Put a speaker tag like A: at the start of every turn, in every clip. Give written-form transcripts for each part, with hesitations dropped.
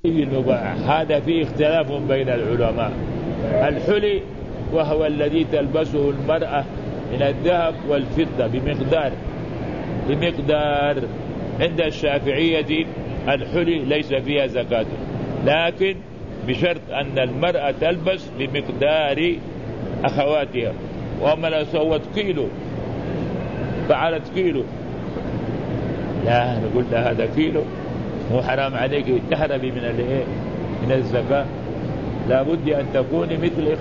A: المباح هذا فيه اختلاف بين العلماء. الحلي وهو الذي تلبسه المرأة من الذهب والفضة بمقدار. عند الشافعية الحلي ليس فيها زكاة، لكن بشرط أن المرأة تلبس بمقدار أخواتها. وأما لو سوت كيلو فعلت كيلو، لا نقول لها هذا كيلو مو حرام عليك تحرمي من الزكاة. لابد أن تكوني مثل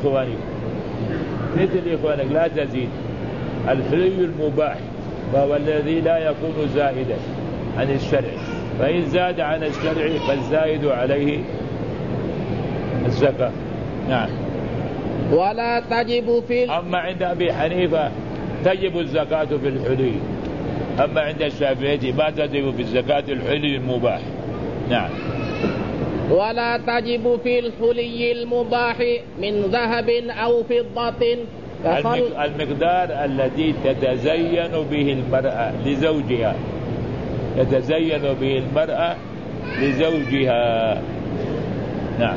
A: إخوانك لا تزيد. الحلي المباح وهو الذي لا يكون زائدا عن الشرع، فإن زاد عن الشرع فالزائد عليه الزكاة. نعم.
B: ولا تجب
A: أما عند أبي حنيفة تجب الزكاة في الحلي، أما عند الشافعية ما تجب في الزكاة الحلي المباح. نعم.
B: ولا تجب في الحلي المباح من ذهب أو فضة
A: المقدار الذي تتزين به المرأة لزوجها، تتزين به المرأة لزوجها. نعم.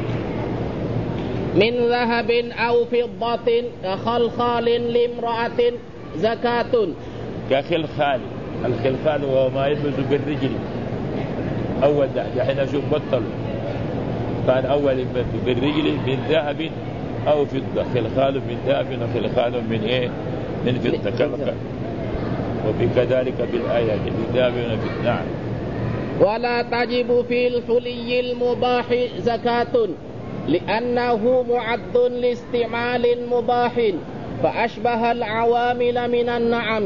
B: من ذهب أو فضة كخلخال لامرأة زكاة.
A: كخلخال، الخلخال وهو ما يلبس بالرجل. أول دحين أشوف بطل كان أول بالرجل من ذهب أو فضة، خلخال من ذهب وخلخال من فضة، وبكذلك بالآية من ذهب وفضة. نعم.
B: ولا تجب في الحلي المباح زكاة لأنه معد لاستعمال مباح فأشبه العوامل من النعم.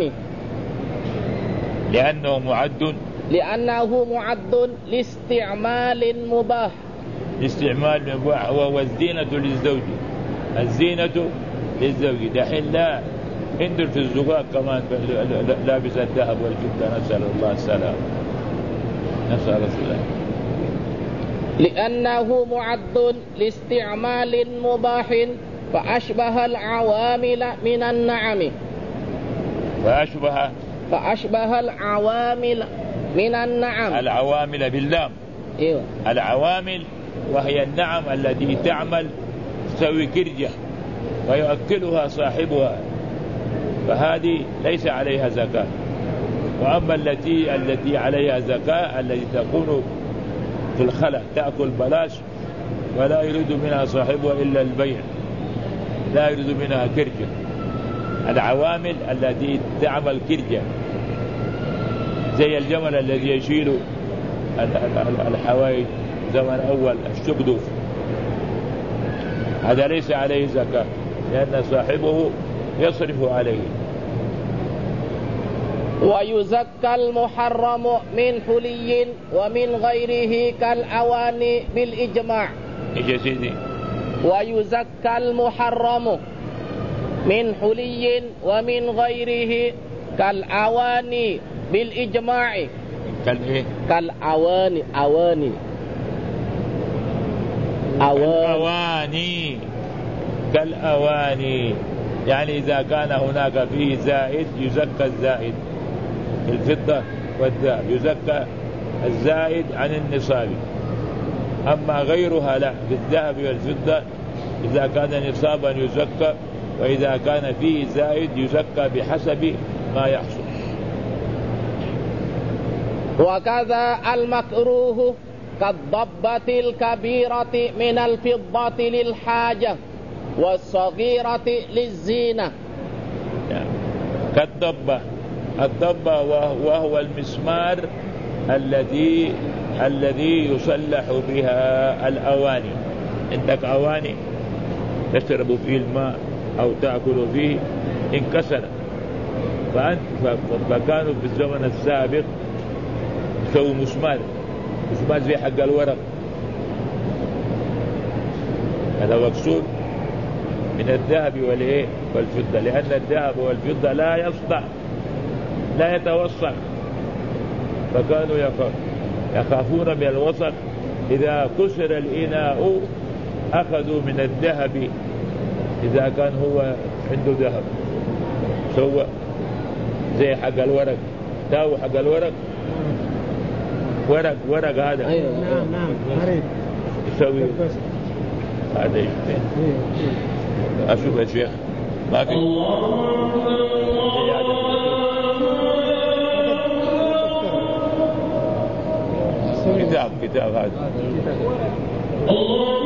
B: لأنه معد لاستعمال مباح.
A: الاستعمال مباح وهو الزينة للزوج، الزينة للزوج. دحين لا هندر في الزقاق كمان لابس الذهب والفضة، نسأل الله السلام. نسأل الله.
B: لأنه معد لاستعمال مباح فأشبه العوامل من النعم. فأشبه العوامل من النعم.
A: العوامل باللام.
B: ايوه.
A: العوامل وهي النعم التي تعمل تسوي كرجة ويؤكلها صاحبها، فهذه ليس عليها زكاة. وأما التي عليها زكاة التي تكون في الخلا تأكل بلاش ولا يريد منها صاحبها إلا البيع، لا يريد منها كرجة. العوامل التي تعمل كرجة زي الجمل الذي يشيل الحوائج زمن أول الشقدوف، هذا ليس عليه زكاة لأن صاحبه يصرف عليه.
B: ويزكى المحرم من حلي ومن غيره كالأواني بالإجماع.
A: يا سيدي.
B: ويزكى المحرم من حلي ومن غيره كالأواني بالإجماع. كالأواني.
A: كالأواني يعني إذا كان هناك فيه زائد يزكى الزائد، الفضة والذهب يزكى الزائد عن النصاب. أما غيرها لا، في الذهب والفضة إذا كان نصابا يزكى، وإذا كان فيه زائد يزكى بحسب ما يحصل.
B: وكذا المكروه كالضبة الكبيرة من الفضة للحاجة والصغيرة للزينة.
A: كالضبة، الضبة وهو المسمار الذي يصلح بها الأواني. عندك أواني تشرب فيه الماء أو تأكل فيه انكسر، فكانوا في الزمن السابق يسووا مسمار زي حق الورق، هذا مقصود من الذهب والفضة، لأن الذهب والفضة لا يصدع لا يتوسع، فكانوا يخافون من الوسط. إذا كسر الإناء أخذوا من الذهب إذا كان هو عنده ذهب، سوى زي حق الورق، تاو حق الورق ورق هذا.
B: أيوة.
C: نعم مريض
A: يسوي هذا يشتغل. أشوف يا شيخ ما في كتاب هذا.